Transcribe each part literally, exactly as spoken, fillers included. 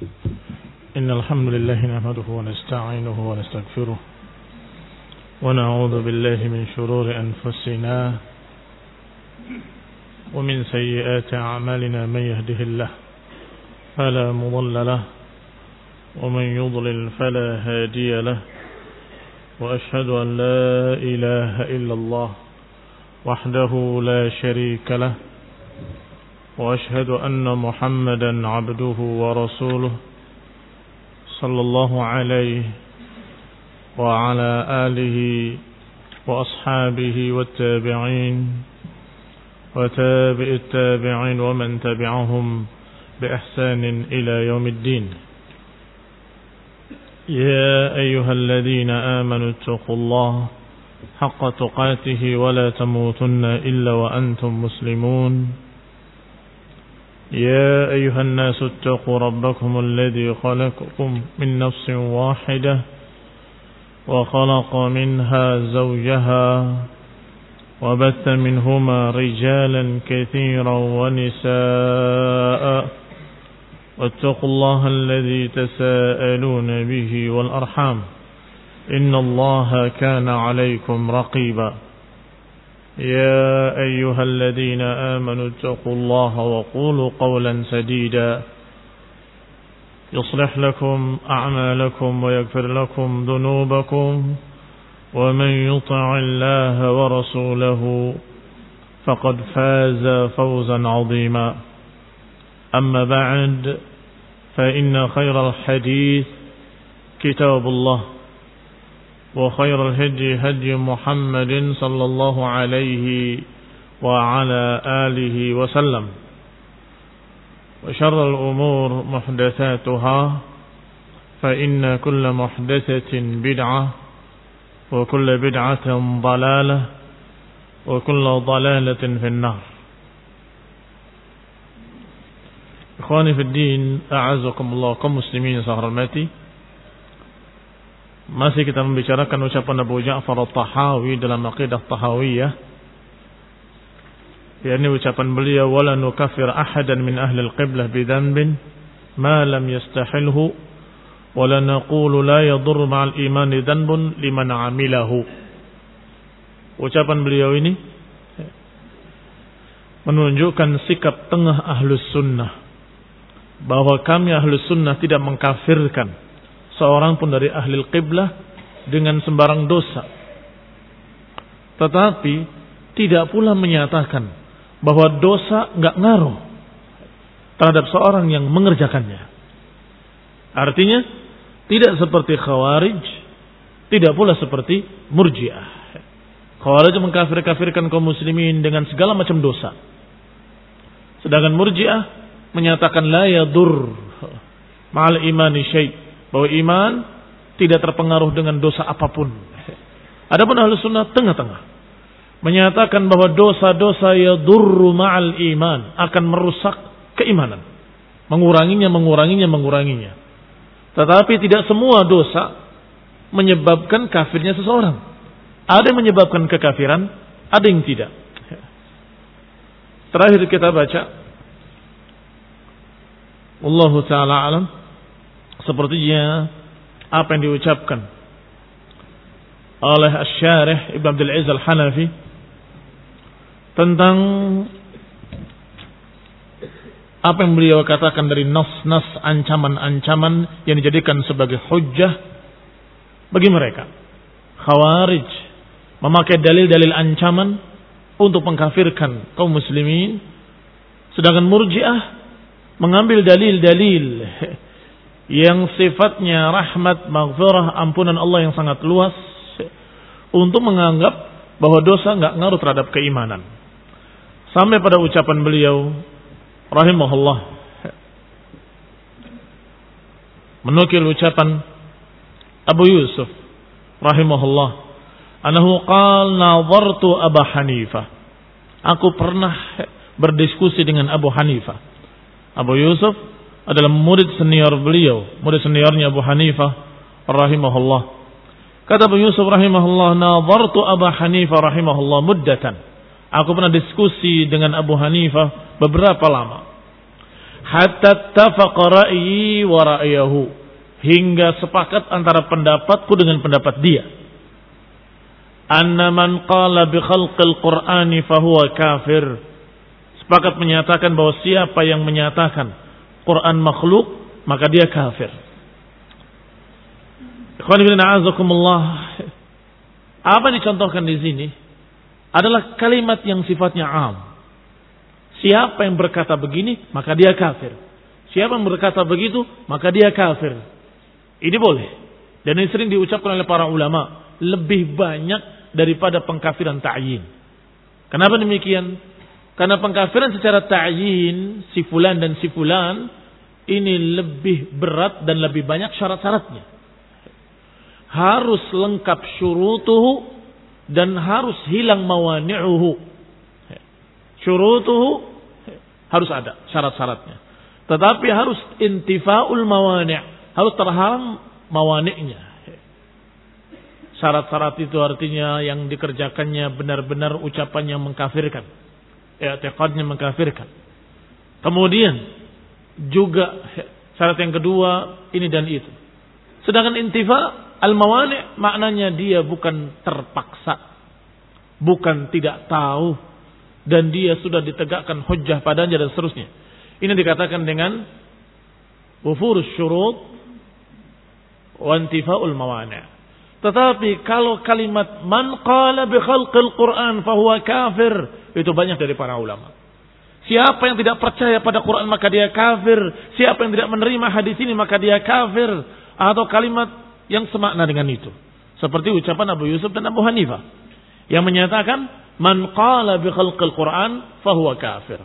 إن الحمد لله نحمده ونستعينه ونستغفره ونعوذ بالله من شرور أنفسنا ومن سيئات أعمالنا من يهده الله فلا مضل له ومن يضلل فلا هادي له وأشهد أن لا إله إلا الله وحده لا شريك له وأشهد أن محمدا عبده ورسوله صلى الله عليه وعلى آله وأصحابه والتابعين وتابع التابعين ومن تبعهم بإحسان إلى يوم الدين. يا أيها الذين آمنوا اتقوا الله حق تقاته ولا تموتن إلا وأنتم مسلمون. يا أيها الناس اتقوا ربكم الذي خلقكم من نفس واحدة وخلق منها زوجها وبث منهما رجالا كثيرا ونساء واتقوا الله الذي تساءلون به والأرحام إن الله كان عليكم رقيبا. يا أيها الذين آمنوا اتقوا الله وقولوا قولا سديدا يصلح لكم أعمالكم ويغفر لكم ذنوبكم ومن يطع الله ورسوله فقد فاز فوزا عظيما. أما بعد فإن خير الحديث كتاب الله وخير الهدي هدي محمد صلى الله عليه وعلى آله وسلم وشر الأمور محدثاتها فإن كل محدثة بدعة وكل بدعة ضلالة وكل ضلالة في النار. إخواني في الدين أعزكم الله kaum muslimin yang saya hormati. Masih kita membicarakan ucapan Abu Ja'far At-Tahawi dalam Aqidah Tahawiyah, yakni ucapan beliau wala nukaffir ahadan min ahli al-qiblah bidhanbin ma lam yastahilhu wala naqulu la yadur ma'al imani dhanbun liman amilahu. Ucapan beliau ini menunjukkan sikap tengah Ahlus Sunnah, bahwa kami Ahlus Sunnah tidak mengkafirkan seorang pun dari ahli qiblah dengan sembarang dosa, tetapi tidak pula menyatakan bahwa dosa enggak ngaruh terhadap seorang yang mengerjakannya. Artinya tidak seperti Khawarij, tidak pula seperti Murji'ah. Khawarij mengkafir-kafirkan kaum muslimin dengan segala macam dosa, sedangkan Murji'ah menyatakan la yadur ma'al imani syai', bahwa iman tidak terpengaruh dengan dosa apapun. Adapun Ahlus Sunnah tengah-tengah, menyatakan bahwa dosa-dosa yadurru ma'al iman, akan merusak keimanan, menguranginya, menguranginya, menguranginya. Tetapi tidak semua dosa menyebabkan kafirnya seseorang. Ada yang menyebabkan kekafiran, ada yang tidak. Terakhir kita baca, Wallahu ta'ala alam, sepertinya apa yang diucapkan oleh Asy-Syarih Ibnu Abdul Aziz Al-Hanafi tentang apa yang beliau katakan dari nas-nas, ancaman-ancaman yang dijadikan sebagai hujjah bagi mereka. Khawarij memakai dalil-dalil ancaman untuk mengkafirkan kaum muslimin, sedangkan Murji'ah mengambil dalil-dalil yang sifatnya rahmat, maghfirah, ampunan Allah yang sangat luas untuk menganggap bahwa dosa enggak ngaruh terhadap keimanan. Sampai pada ucapan beliau rahimahullah, menukil ucapan Abu Yusuf rahimahullah, anahu qala nadhartu Abu Hanifah, aku pernah berdiskusi dengan Abu Hanifah. Abu Yusuf adalah murid senior beliau, murid seniornya Abu Hanifah rahimahullah. Kata Abu Yusuf rahimahullah, nadhartu Abu Hanifah rahimahullah muddatan, aku pernah diskusi dengan Abu Hanifah beberapa lama. hatta tafaqa ra'yi wa ra'yahu, hingga sepakat antara pendapatku dengan pendapat dia. Anna man qala bi khalqil Qur'ani fahuwa kafir. Sepakat menyatakan bahwa siapa yang menyatakan Quran makhluk, maka dia kafir. Ikhwan fillah a'azakumullah. Apa yang dicontohkan di sini adalah kalimat yang sifatnya am. Siapa yang berkata begini, maka dia kafir. Siapa yang berkata begitu, maka dia kafir. Ini boleh. Dan ini sering diucapkan oleh para ulama. Lebih banyak daripada pengkafiran ta'yin. Kenapa demikian? Karena pengkafiran secara ta'yin, si fulan dan si fulan, ini lebih berat dan lebih banyak syarat-syaratnya. Harus lengkap syurutuhu dan harus hilang mawani'uhu. Syurutuhu harus ada syarat-syaratnya. Tetapi harus intifa'ul mawani', harus terhalang mawani'nya. Syarat-syarat itu artinya yang dikerjakannya benar-benar ucapan yang mengkafirkan, i'tiqadnya mengkafirkan. Kemudian juga syarat yang kedua ini dan itu. Sedangkan intifa' al-mawani' maknanya dia bukan terpaksa, bukan tidak tahu, dan dia sudah ditegakkan hujjah padanya dan seterusnya. Ini dikatakan dengan wufurus syurut wa intifa'ul mawani'. Tetapi kalau kalimat man qala bi khalqil Qur'an fahuwa kafir, itu banyak dari para ulama. Siapa yang tidak percaya pada Quran maka dia kafir. Siapa yang tidak menerima hadis ini maka dia kafir. Atau kalimat yang semakna dengan itu. Seperti ucapan Abu Yusuf dan Abu Hanifah yang menyatakan man qala bi khalqil Qur'an fahuwa kafir.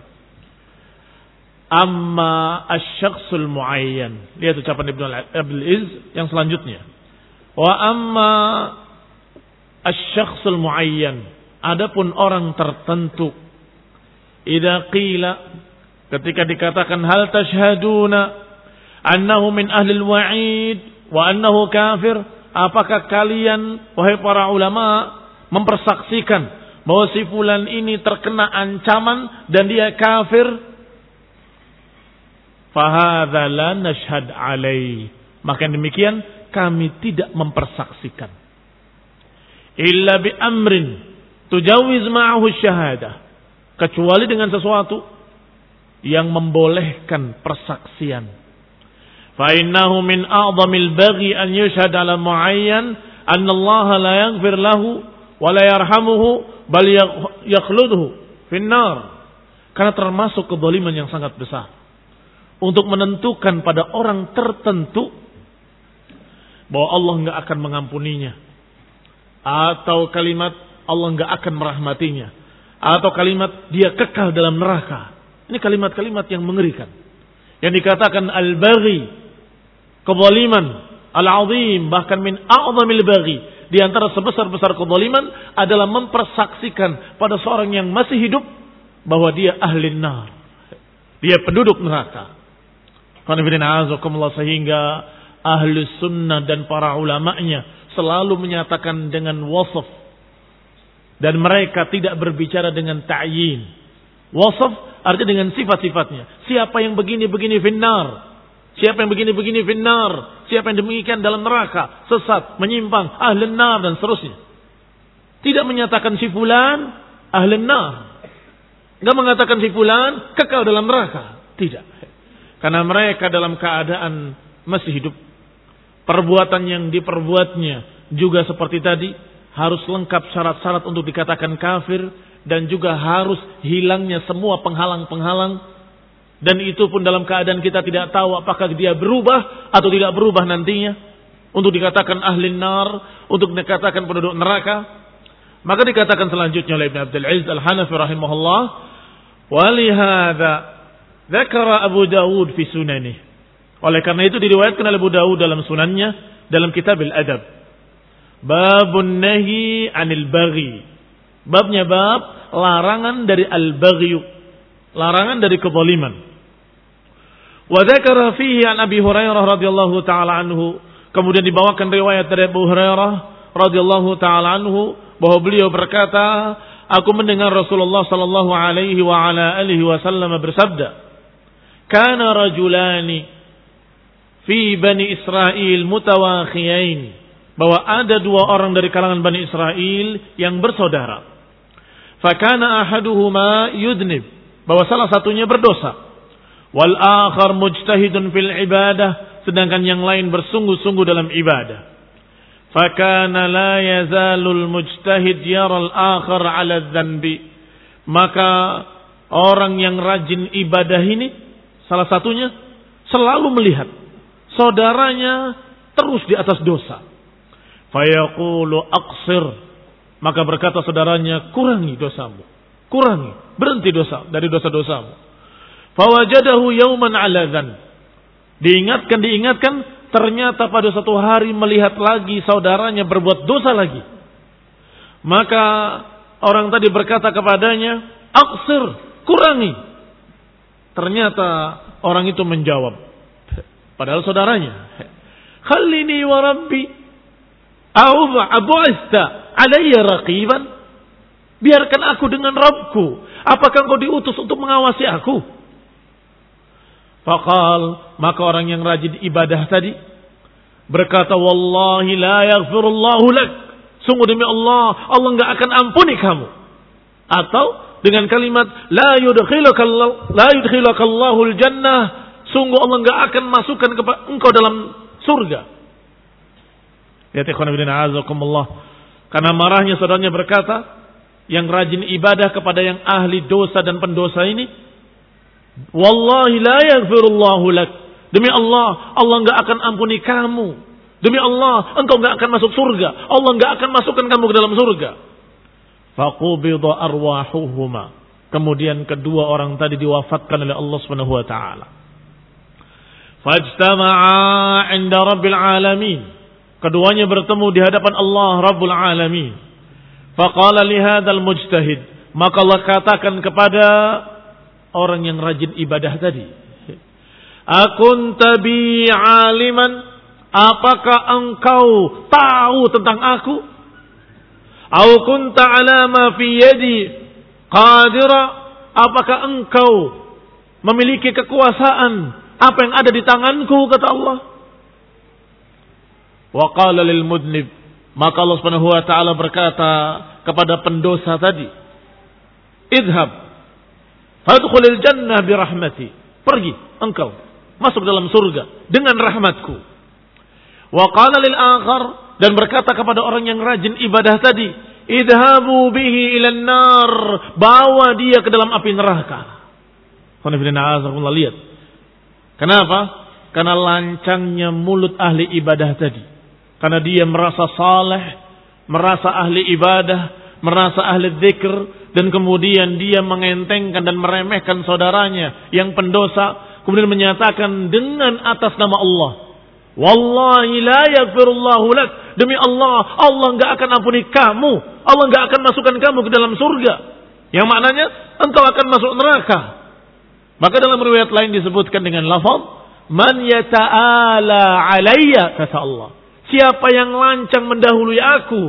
Amma asy-syakhsul muayyan. Lihat ucapan Ibnu Abdul Izz yang selanjutnya. Wa amma asy-syakhsul muayyan. Adapun orang tertentu, idza qila, ketika dikatakan hal tashhaduna annahu min ahli al-wa'id wa annahu kafir, apakah kalian wahai para ulama mempersaksikan bahwa si fulan ini terkena ancaman dan dia kafir? Fahadza la nashhad alaihi, maka demikian kami tidak mempersaksikan. Illa bi amrin tujawiz ma'ahu syahadah, kecuali dengan sesuatu yang membolehkan persaksian. Fa innahu min a'dhamil baghi an yushhad ala muayyan anna Allah la yaghfir lahu wa la yarhamuhu bal yakhludhu fin nar. Karena termasuk kezaliman yang sangat besar untuk menentukan pada orang tertentu bahwa Allah enggak akan mengampuninya, atau kalimat Allah enggak akan merahmatinya, atau kalimat dia kekal dalam neraka. Ini kalimat-kalimat yang mengerikan. Yang dikatakan al-baghi, kezaliman al-azim, bahkan min a'zamil baghi, di antara sebesar-besar kezaliman adalah mempersaksikan pada seorang yang masih hidup bahwa dia ahli nar, dia penduduk neraka. Sehingga ahli sunnah dan para ulama'nya selalu menyatakan dengan wasaf, dan mereka tidak berbicara dengan ta'yin. Wasaf artinya dengan sifat-sifatnya. Siapa yang begini-begini finnar, siapa yang begini-begini finnar, siapa yang demikian dalam neraka, sesat, menyimpang, ahli nar dan seterusnya. Tidak menyatakan si fulan ahli nar, enggak mengatakan si fulan kekal dalam neraka. Tidak. Karena mereka dalam keadaan masih hidup, perbuatan yang diperbuatnya juga seperti tadi, harus lengkap syarat-syarat untuk dikatakan kafir, dan juga harus hilangnya semua penghalang-penghalang. Dan itu pun dalam keadaan kita tidak tahu apakah dia berubah atau tidak berubah nantinya untuk dikatakan ahli nar, untuk dikatakan penduduk neraka. Maka dikatakan selanjutnya oleh Ibnu Abdul Izz Al-Hanafi rahimahullah, walihada dzakara Abu Dawud fi sunanih. Oleh karena itu diriwayatkan oleh Abu Dawud dalam sunannya, dalam kitab Al-Adab, babun nahi anil baghi. Babnya bab larangan dari al-baghi, larangan dari kezaliman. Wa dzakara fihi an Abi Hurairah radhiyallahu taala anhu. Kemudian dibawakan riwayat dari Abu Hurairah radhiyallahu taala anhu bahwa beliau berkata, aku mendengar Rasulullah sallallahu alaihi wa ala alihi wasallam bersabda, kana rajulani fi Bani Israel mutawakhiyain, bahwa ada dua orang dari kalangan Bani Israel yang bersaudara. Fakana ahaduhuma yudnib, bahwa salah satunya berdosa. Wal akhar mujtahidun fil ibadah, sedangkan yang lain bersungguh-sungguh dalam ibadah. Fakana la yazalul mujtahid yaral akhar ala dzanbi, maka orang yang rajin ibadah ini salah satunya selalu melihat saudaranya terus di atas dosa. Fayaqulu aqsir, maka berkata saudaranya, kurangi dosamu, kurangi, berhenti dosa dari dosa-dosamu. Fawajadahu yauman ala dzan, diingatkan diingatkan, ternyata pada satu hari melihat lagi saudaranya berbuat dosa lagi. Maka orang tadi berkata kepadanya, aqsir, kurangi. Ternyata orang itu menjawab, padahal saudaranya, khallini wa rabbi a'bu'ista alayya raqiban, biarkan aku dengan Rabbku, apakah engkau diutus untuk mengawasi aku? Faqal, maka orang yang rajin ibadah tadi berkata, wallahi la yaghfirullahu lak, sungguh demi Allah, Allah enggak akan ampuni kamu. Atau dengan kalimat la yudkhilaka la yudkhilaka Allahul jannah, sungguh Allah enggak akan masukkan engkau dalam surga. Ya ikhwan fillah, azakumullah. Karena marahnya saudaranya berkata, yang rajin ibadah kepada yang ahli dosa dan pendosa ini, wallahi la yaghfirullahu lak, demi Allah, Allah enggak akan ampuni kamu. Demi Allah, engkau enggak akan masuk surga. Allah enggak akan masukkan kamu ke dalam surga. Faqubida arwahuhuma, kemudian kedua orang tadi diwafatkan oleh Allah Subhanahu wa taala. Fajtama'a 'inda Rabbil alamin, keduanya bertemu di hadapan Allah Rabbul alamin. Faqala li hadzal mujtahid, maka Allah katakan kepada orang yang rajin ibadah tadi, akunta bi aliman, apakah engkau tahu tentang aku? Au kunta ala ma fi yadi qadira, apakah engkau memiliki kekuasaan apa yang ada di tanganku, kata Allah. Wa qala lil mudnib, maka Allah Subhanahu wa taala berkata kepada pendosa tadi, idhab fadkhulil jannah bi rahmati, pergi engkau masuk dalam surga dengan rahmatku. Wa qala lil akhar, dan berkata kepada orang yang rajin ibadah tadi, idhabu bihi ilan nar, bawa dia ke dalam api neraka. Lihat kenapa? Karena lancangnya mulut ahli ibadah tadi, karena dia merasa saleh, merasa ahli ibadah, merasa ahli dzikir, dan kemudian dia mengentengkan dan meremehkan saudaranya yang pendosa, kemudian menyatakan dengan atas nama Allah, wallahi la yaghfirullahu lak, demi Allah, Allah enggak akan ampuni kamu, Allah enggak akan masukkan kamu ke dalam surga, yang maknanya engkau akan masuk neraka. Maka dalam riwayat lain disebutkan dengan lafaz man yata'ala alayya, kata Allah, siapa yang lancang mendahului aku?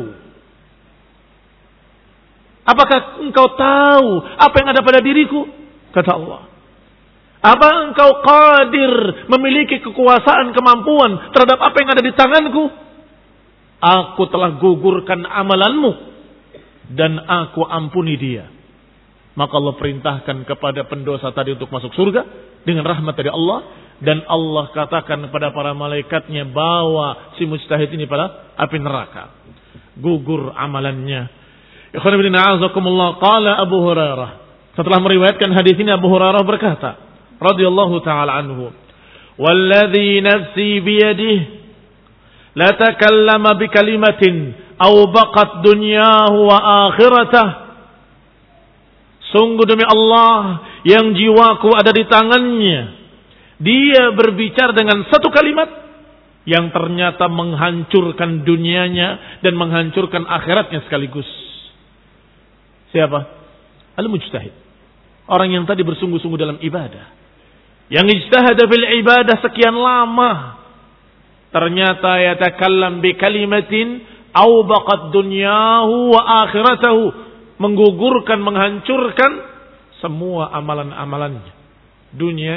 Apakah engkau tahu apa yang ada pada diriku? Kata Allah. Apa engkau qadir, memiliki kekuasaan, kemampuan terhadap apa yang ada di tanganku? Aku telah gugurkan amalanmu dan aku ampuni dia. Maka Allah perintahkan kepada pendosa tadi untuk masuk surga dengan rahmat dari Allah, dan Allah katakan kepada para malaikatnya, bawa si mujtahid ini pada api neraka. Gugur amalannya. Ikhwan fillah, a'azakumullah. Qala Abu Hurairah, setelah meriwayatkan hadis ini Abu Hurairah berkata radhiyallahu taala anhu, walladzi nafsi biyadihi la takallama bi kalimatin aw baqat dunyahu wa akhiratahu, sungguh demi Allah yang jiwaku ada di tangannya, dia berbicara dengan satu kalimat yang ternyata menghancurkan dunianya dan menghancurkan akhiratnya sekaligus. Siapa? Al-mujtahid, orang yang tadi bersungguh-sungguh dalam ibadah, yang ijtahada fil ibadah sekian lama, ternyata yatakallam bi kalimatin aw baqat dunyahu wa akhiratahu, menggugurkan, menghancurkan semua amalan-amalannya, dunianya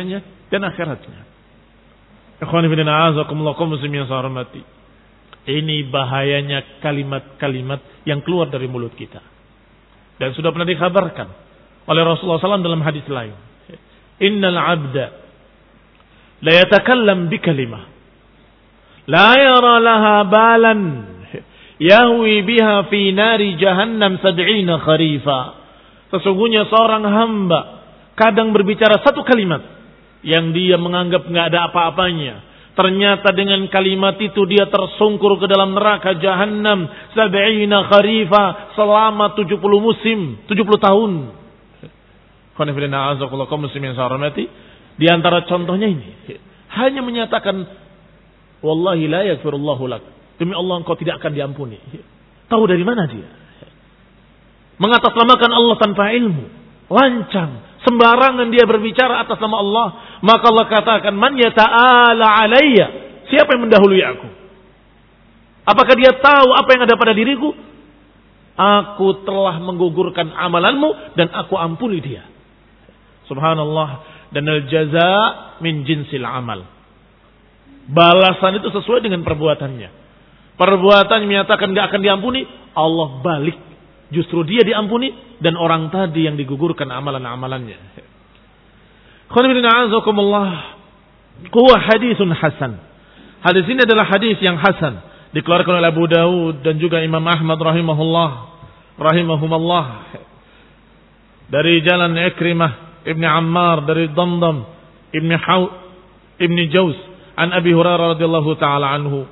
dan akhiratnya. Ikhwani fillah, a'azakumullah kaum muslimin yang saya hormati. Ini bahayanya kalimat-kalimat yang keluar dari mulut kita. Dan sudah pernah dikabarkan oleh Rasulullah shallallahu alaihi wasallam dalam hadis lain. Innal abda la yatakallam bi kalimah la yara laha balan yahwi biha fi nari jahannam sab'ina kharifa. Sesungguhnya seorang hamba kadang berbicara satu kalimat yang dia menganggap enggak ada apa-apanya. Ternyata dengan kalimat itu dia tersungkur ke dalam neraka jahannam sab'ina kharifa selama tujuh puluh musim, tujuh puluh tahun. Di antara contohnya ini, hanya menyatakan wallahi la yaghfirullahu lak. Demi Allah engkau tidak akan diampuni. Tahu dari mana dia? Mengatasnamakan Allah tanpa ilmu, lancang, sembarangan dia berbicara atas nama Allah. Maka Allah katakan, man yata'ala alayya, siapa yang mendahului aku? Apakah dia tahu apa yang ada pada diriku? Aku telah menggugurkan amalanmu dan aku ampuni dia. Subhanallah. Dan al-jaza min jinsil amal. Balasan itu sesuai dengan perbuatannya. Perbuatan menyatakan gak akan diampuni, Allah balik. Justru dia diampuni dan orang tadi yang digugurkan amalan-amalannya. Huwa hadisun hasan. Hadis ini adalah hadis yang hasan, dikeluarkan oleh Abu Dawud dan juga Imam Ahmad rahimahullah rahimahumullah dari jalan Ikrimah Ibn Ammar dari Damdam Ibn Haw Ibn Jauz an Abi Hurairah radhiyallahu taala anhu.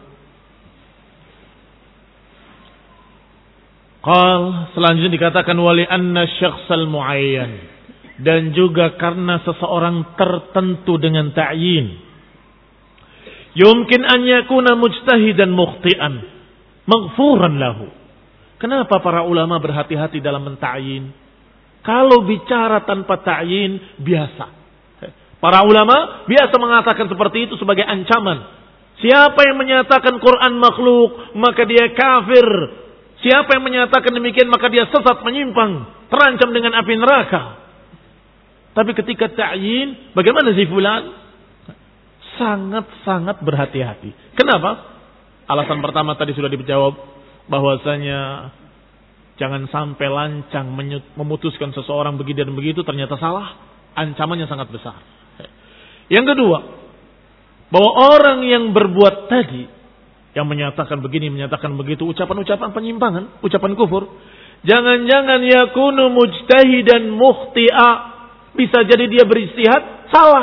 Qal, selanjutnya dikatakan wali anna syakhsal muayyan, dan juga karena seseorang tertentu dengan ta'yin. Yumkin an yakuna mujtahidan mukhti'an maghfuran lahu. Kenapa para ulama berhati-hati dalam menta'yin? Kalau bicara tanpa ta'yin biasa. Para ulama biasa mengatakan seperti itu sebagai ancaman. Siapa yang menyatakan Quran makhluk, maka dia kafir. Siapa yang menyatakan demikian maka dia sesat, menyimpang, terancam dengan api neraka. Tapi ketika ta'yin, bagaimana si fulan? Sangat-sangat berhati-hati. Kenapa? Alasan pertama tadi sudah dijawab, bahwasanya jangan sampai lancang memutuskan seseorang begini dan begitu ternyata salah, ancamannya sangat besar. Yang kedua, bahwa orang yang berbuat tadi, yang menyatakan begini, menyatakan begitu, ucapan-ucapan penyimpangan, ucapan kufur. Jangan-jangan yakunu mujtahidan mukhti'a. Bisa jadi dia beristihad, salah.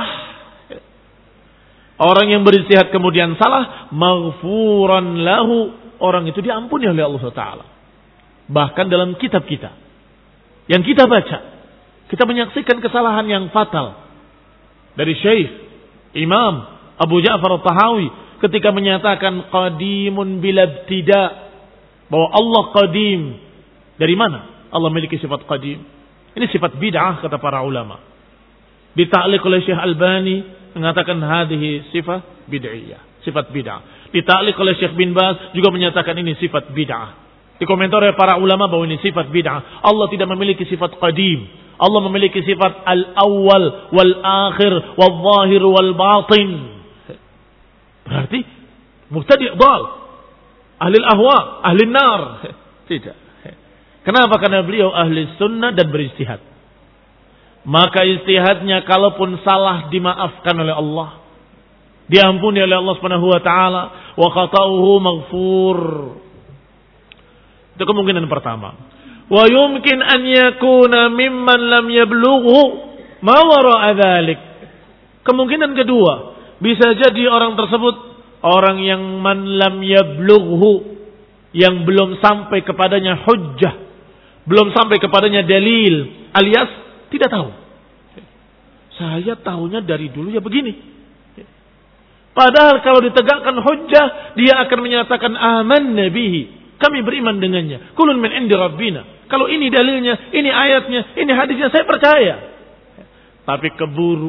Orang yang beristihad kemudian salah, maghfuran lahu. Orang itu diampuni oleh Allah Taala. Bahkan dalam kitab kita, yang kita baca, kita menyaksikan kesalahan yang fatal. Dari Syekh, Imam Abu Ja'far al-Tahawi, ketika menyatakan qadimun bilabtida, bahwa Allah qadim. Dari mana Allah memiliki sifat qadim? Ini sifat bid'ah kata para ulama. Dita'liq oleh Syekh Albani mengatakan hadhihi sifat bid'iyah, sifat bid'ah. Dita'liq oleh Syekh bin Baz juga menyatakan ini sifat bid'ah. Dikomentar oleh para ulama bahwa ini sifat bid'ah. Allah tidak memiliki sifat qadim. Allah memiliki sifat al-awwal wal-akhir wal-zahir wal-batin. Berarti mubtadi' dhal, ahli ahwa, ahli nar. Tidak. Kenapa? Karena beliau ahli sunnah dan beristihad. Maka istihadnya kalaupun salah dimaafkan oleh Allah, diampuni oleh Allah Subhanahu wa taala, wa khata'uhu maghfur. Itu kemungkinan pertama. Wa yumkin an yakuna mimman lam yablughu ma wara'a dzalik. Kemungkinan kedua, bisa jadi orang tersebut orang yang man lam yablughu, yang belum sampai kepadanya hujjah, belum sampai kepadanya dalil, alias tidak tahu. Saya tahunya dari dulu ya begini. Padahal kalau ditegakkan hujjah, dia akan menyatakan amanna bihi, kami beriman dengannya. Kulun min indi rabbina. Kalau ini dalilnya, ini ayatnya, ini hadisnya, saya percaya. Tapi keburu,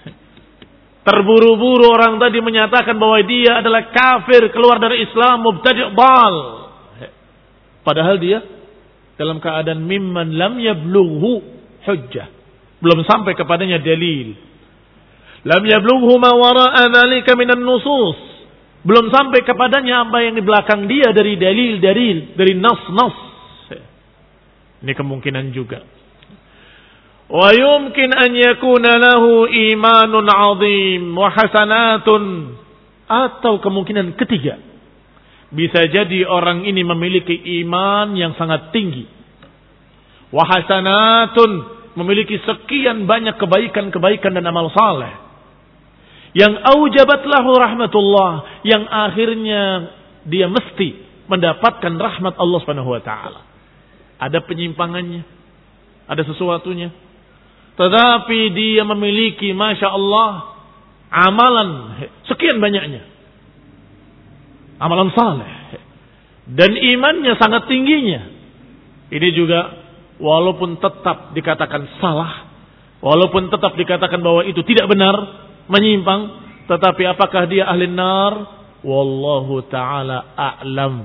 terburu-buru orang tadi menyatakan bahwa dia adalah kafir, keluar dari Islam, mubtadi' dhal. Padahal dia dalam keadaan mimman lam yablughu hujjah, belum sampai kepadanya dalil. Lam yablughu ma wara'a dzalika minan nusus. Belum sampai kepadanya apa yang di belakang dia dari dalil-dalil, dari nas-nas. Ini kemungkinan juga. Wa yumkin an yakuna lahu imanun 'azim wa hasanatun. Atau kemungkinan ketiga, bisa jadi orang ini memiliki iman yang sangat tinggi. Wa hasanatun, memiliki sekian banyak kebaikan-kebaikan dan amal saleh. Yang aujabat lahu rahmatullah, yang akhirnya dia mesti mendapatkan rahmat Allah Subhanahu wa taala. Ada penyimpangannya, ada sesuatunya. Tetapi dia memiliki Masya Allah amalan sekian banyaknya, amalan saleh, dan imannya sangat tingginya. Ini juga walaupun tetap dikatakan salah, walaupun tetap dikatakan bahwa itu tidak benar, menyimpang, tetapi apakah dia ahli nar? Wallahu ta'ala a'lam.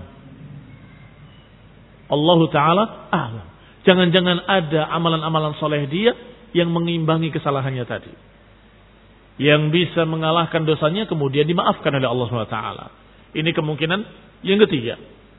Allah Ta'ala a'lam. Jangan-jangan ada amalan-amalan soleh dia yang mengimbangi kesalahannya tadi, yang bisa mengalahkan dosanya kemudian dimaafkan oleh Allah subhanahu wa taala. Ini kemungkinan yang ketiga.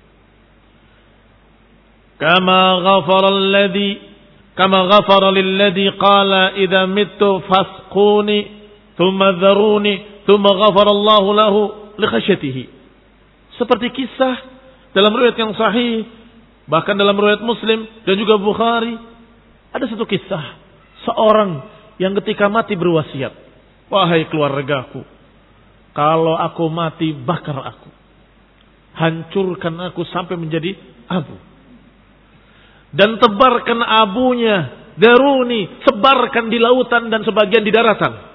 Kama ghafara alladhi kama ghafara lilladhi qala idza mittu fasquni thumma dharuni thumma ghafara Allahu lahu li khasyatihi. Seperti kisah dalam riwayat yang sahih, bahkan dalam riwayat Muslim dan juga Bukhari, ada satu kisah seorang yang ketika mati berwasiat, wahai keluargaku, kalau aku mati bakar aku, hancurkan aku sampai menjadi abu, dan tebarkan abunya, daruni, sebarkan di lautan dan sebagian di daratan.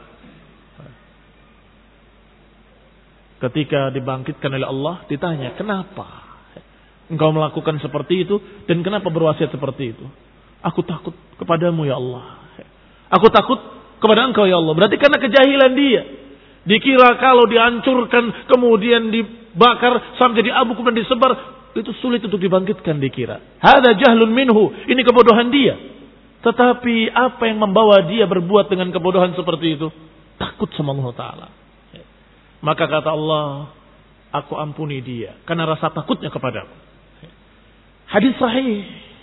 Ketika dibangkitkan oleh Allah, ditanya, kenapa engkau melakukan seperti itu dan kenapa berwasiat seperti itu? Aku takut kepadamu ya Allah. Aku takut kepada engkau ya Allah. Berarti karena kejahilan dia. Dikira kalau dihancurkan kemudian dibakar sampai jadi abu kemudian disebar, itu sulit untuk dibangkitkan dikira. Hada jahlun minhu. Ini kebodohan dia. Tetapi apa yang membawa dia berbuat dengan kebodohan seperti itu? Takut sama Allah Ta'ala. Maka kata Allah, aku ampuni dia karena rasa takutnya kepadaku. Hadis sahih.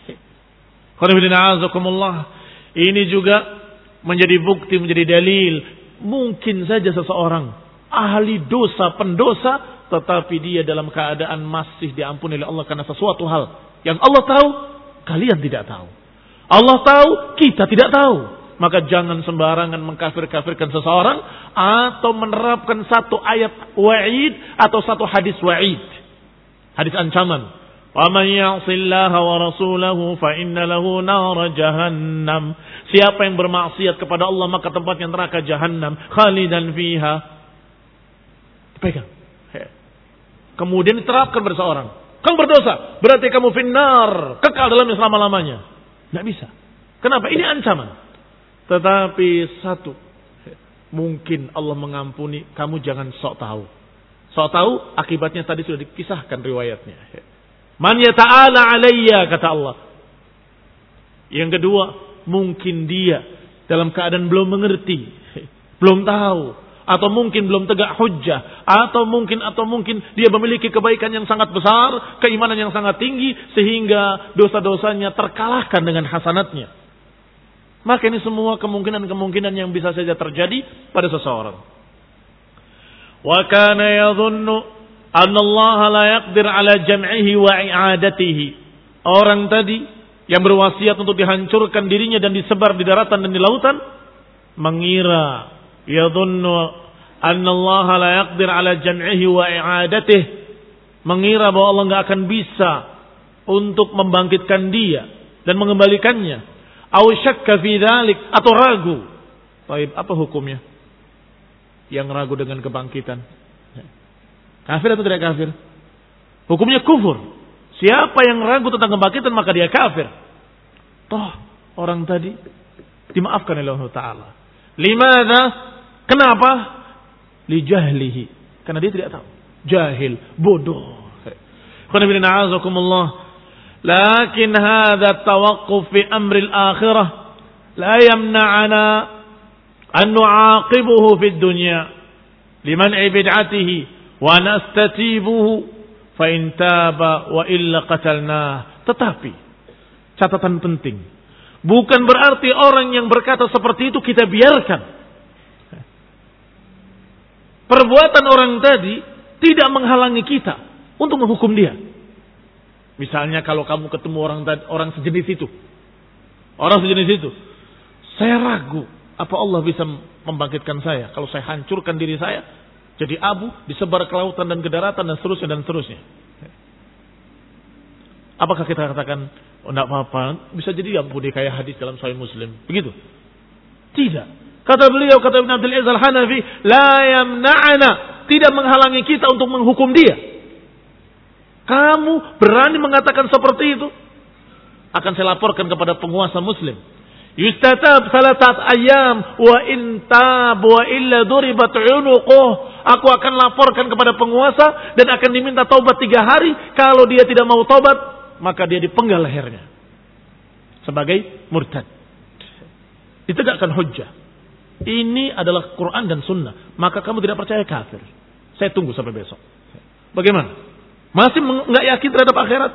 Ini juga menjadi bukti, menjadi dalil. Mungkin saja seseorang ahli dosa, pendosa, tetapi dia dalam keadaan masih diampuni oleh Allah karena sesuatu hal yang Allah tahu, kalian tidak tahu. Allah tahu, kita tidak tahu. Maka jangan sembarangan mengkafir-kafirkan seseorang atau menerapkan satu ayat wa'id atau satu hadis wa'id, hadis ancaman. Wa man ya'sillaha wa rasulahu fa inna lahu nar jahannam. Siapa yang bermaksiat kepada Allah maka tempatnya neraka jahannam, khalidan fiha. Pegang. Kemudian diterapkan pada seorang. Kamu berdosa, berarti kamu finnar, kekal dalamnya selama-lamanya. Tidak bisa. Kenapa? Ini ancaman. Tetapi satu, mungkin Allah mengampuni, kamu jangan sok tahu. Sok tahu akibatnya tadi sudah dikisahkan riwayatnya. Man yata'ala alayya, kata Allah. Yang kedua, mungkin dia dalam keadaan belum mengerti, belum tahu, atau mungkin belum tegak hujjah, atau mungkin atau mungkin dia memiliki kebaikan yang sangat besar, keimanan yang sangat tinggi, sehingga dosa-dosanya terkalahkan dengan hasanatnya. Maka ini semua kemungkinan-kemungkinan yang bisa saja terjadi pada seseorang. Wa kana yadhunnu anna Allah la yaqdir ala jam'ihi wa i'adatihi. Orang tadi yang berwasiat untuk dihancurkan dirinya dan disebar di daratan dan di lautan, mengira yadhunnu anna Allah la yaqdir ala jam'ihi wa i'adatihi, mengira bahwa Allah enggak akan bisa untuk membangkitkan dia dan mengembalikannya. Au syakka fi dzalik, atau ragu. Baik, apa hukumnya? Yang ragu dengan kebangkitan. Kafir atau tidak kafir? Hukumnya kufur. Siapa yang ragu tentang kebangkitan maka dia kafir. Toh orang tadi dimaafkan oleh Allah Ta'ala. Limadha? Kenapa? Li jahlihi. Karena dia tidak tahu. Jahil, bodoh. Qul inna a'udzukumullah. Lakin hadha tawaqquf fi amri al-akhirah la yamna'ana an nu'aqibuhu fid dunya liman bid'atihi wa nastatibuhu fa in taba wa illa qatalnah. Tetapi catatan penting, bukan berarti orang yang berkata seperti itu kita biarkan. Perbuatan orang tadi tidak menghalangi kita untuk menghukum dia. Misalnya kalau kamu ketemu orang orang sejenis itu, orang sejenis itu, saya ragu apa Allah bisa membangkitkan saya kalau saya hancurkan diri saya jadi abu, disebar ke lautan dan ke daratan dan seterusnya dan seterusnya. Apakah kita katakan, oh enggak apa-apa, bisa jadi ampuni kayak hadis dalam Sahih Muslim, begitu? Tidak. Kata beliau, kata Ibn Abdul Aziz Al-Hanafi, la yamna'ana, tidak menghalangi kita untuk menghukum dia. Kamu berani mengatakan seperti itu, akan saya laporkan kepada penguasa muslim. Yustatab salasat ayam wa intab wa illa duribat unuquh. Aku akan laporkan kepada penguasa dan akan diminta taubat tiga hari. Kalau dia tidak mau taubat, maka dia dipenggal lehernya sebagai murtad. Ditegakkan hujjah. Ini adalah Quran dan Sunnah. Maka kamu tidak percaya, kafir. Saya tunggu sampai besok. Bagaimana? Masih nggak yakin terhadap akhirat?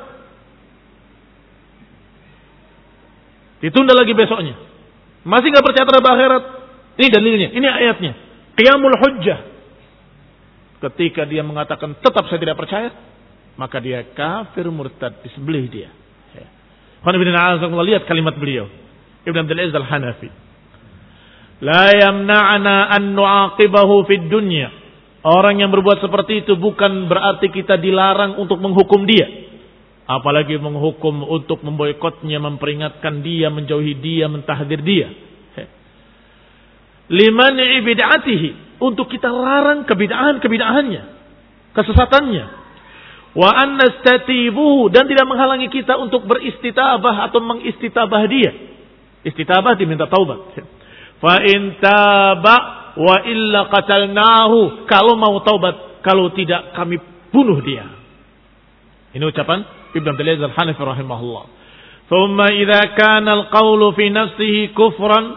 Ditunda lagi besoknya. Masih nggak percaya terhadap akhirat? Ini dalilnya, ini ayatnya. Qiyamul hujjah. Ketika dia mengatakan tetap saya tidak percaya, maka dia kafir murtad, disembelih dia. Lihat kalimat beliau, Ibn Abdul Aziz Al-Hanafi. La yamna'ana an nu'aqibahu fid dunya. Orang yang berbuat seperti itu bukan berarti kita dilarang untuk menghukum dia. Apalagi menghukum untuk memboikotnya, memperingatkan dia, menjauhi dia, mentahdir dia. Liman bid'atihi, untuk kita larang kebid'ahan-kebid'ahannya, kesesatannya. Wa an nastatibuhu, dan tidak menghalangi kita untuk beristitabah atau mengistitabah dia. Istitabah diminta taubat. Fa in taba wa illa qatalnahu, kalau mau taubat, kalau tidak kami bunuh dia. Ini ucapan Ibn Abdul Aziz Al-Hanafi rahimahullah. Thumma idza kana al-qawlu fi nafsihi kufran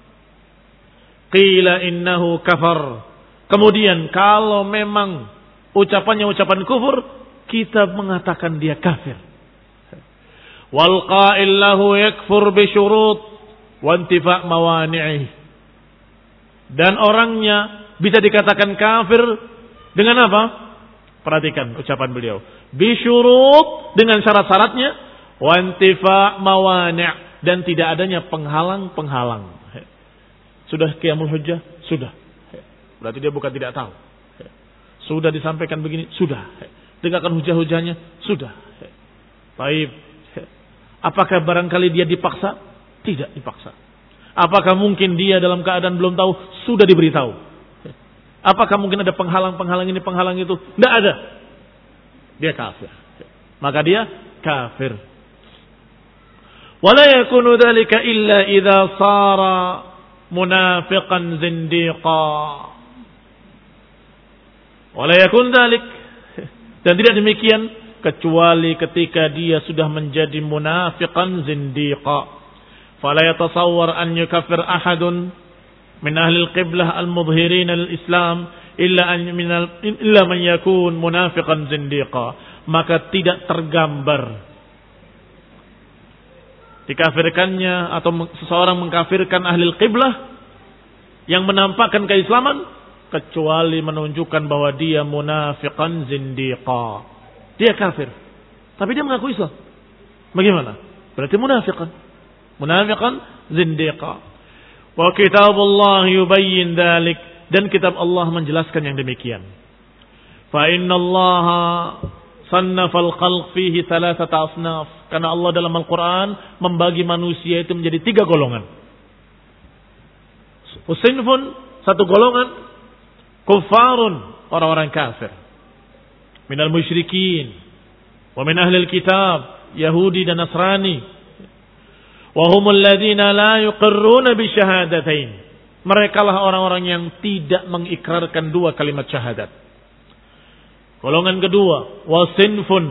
qila innahu kafar. Kemudian kalau memang ucapannya ucapan kufur, kita mengatakan dia kafir. Wal qa'il lahu yakfur bi syurut wa intifa' mawani'ihi. Dan orangnya bisa dikatakan kafir dengan apa? Perhatikan ucapan beliau. Bisyurut, dengan syarat-syaratnya. Wa intifa' mawani', dan tidak adanya penghalang-penghalang. Sudah qiyamul hujjah? Sudah. Berarti dia bukan tidak tahu. Sudah disampaikan begini? Sudah. Tegakkan hujah-hujahnya? Sudah. Baik. Apakah barangkali dia dipaksa? Tidak dipaksa. Apakah mungkin dia dalam keadaan belum tahu? Sudah diberitahu. Apakah mungkin ada penghalang-penghalang ini, penghalang itu? Tidak ada. Dia kafir. Maka dia kafir. Wala yakunu dhalika illa idza sara munafiqan zindiqa. Wala yakun dhalik. Dan tidak demikian kecuali ketika dia sudah menjadi munafiqan zindiqa. Fala yatasawwar an yukaffir ahadun min ahli al-qiblah al-mudhirin al-islam illa an min illa man yakun munafiqan zindiqa. Maka tidak tergambar dikafirkannya atau seseorang mengkafirkan ahli al-qiblah yang menampakkan keislaman kecuali menunjukkan bahwa dia munafiqan zindiqa. Dia kafir, tapi dia mengaku Islam. Bagaimana? Berarti munafiqan. Munafiqan zindiqa. Wa kitabullah yubayyin dzalik, dan kitab Allah menjelaskan yang demikian. Fa innallaha sannafa al-khalq fihi thalathata asnaf. Karena Allah dalam Al-Qur'an membagi manusia itu menjadi tiga golongan. Usinfun, satu golongan, kuffarun, orang-orang kafir. Minal musyrikin wa min ahli al-kitab, Yahudi dan Nasrani. Wa humul ladzina la yuqirruna bi syahadatain. Mereka lah orang-orang yang tidak mengikrarkan dua kalimat syahadat. Golongan kedua, wasinfun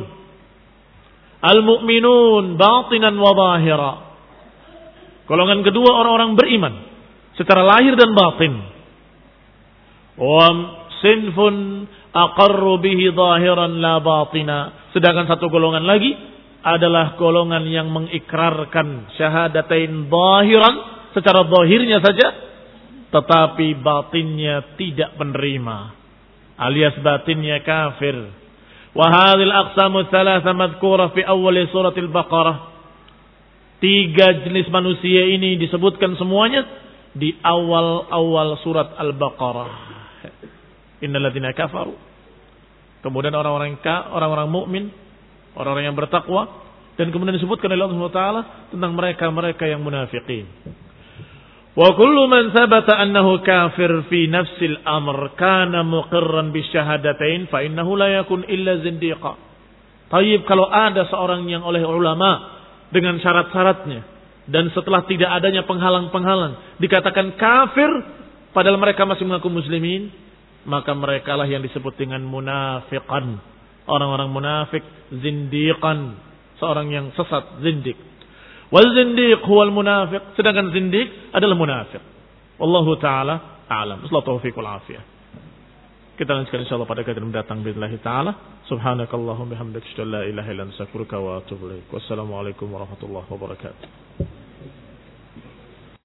al-mu'minun batinan wa zahira. Golongan kedua orang-orang beriman, secara lahir dan batin. Wa sinfun aqarru bihi zahiran la batina. Sedangkan satu golongan lagi adalah golongan yang mengikrarkan syahadatain zahiran secara zahirnya saja, tetapi batinnya tidak menerima, alias batinnya kafir. Wa hadhil aqsamu thalatha madhkura fi awal surat al-Baqarah. Tiga jenis manusia ini disebutkan semuanya di awal-awal surat Al-Baqarah. Innal ladzina kafaru. Kemudian orang-orang orang-orang mukmin, orang-orang yang bertakwa, dan kemudian disebutkan oleh Allah Subhanahu wa taala tentang mereka-mereka yang munafiqin. Wa kullu man thabata annahu kafir fi nafsil amr kana muqirran bisyahadatain fa innahu la yakun illa zindiqa. Tayyib, kalau ada seorang yang oleh ulama dengan syarat-syaratnya dan setelah tidak adanya penghalang-penghalang dikatakan kafir padahal mereka masih mengaku muslimin, maka mereka lah yang disebut dengan munafiqan. Orang-orang munafik, zindiqan, seorang yang sesat, zindik. Wal zindiq huwal munafiq, sedangkan zindik adalah munafik. Wallahu taala a'lam. Wassalatu taufiqul afiyah. Kita lanjutkan insyaallah pada kajian mendatang billahi taala. Subhanakallahumma bihamdika asyhadu an la ilaha illa anta astaghfiruka wa atubu ilaik. Wassalamualaikum warahmatullahi wabarakatuh.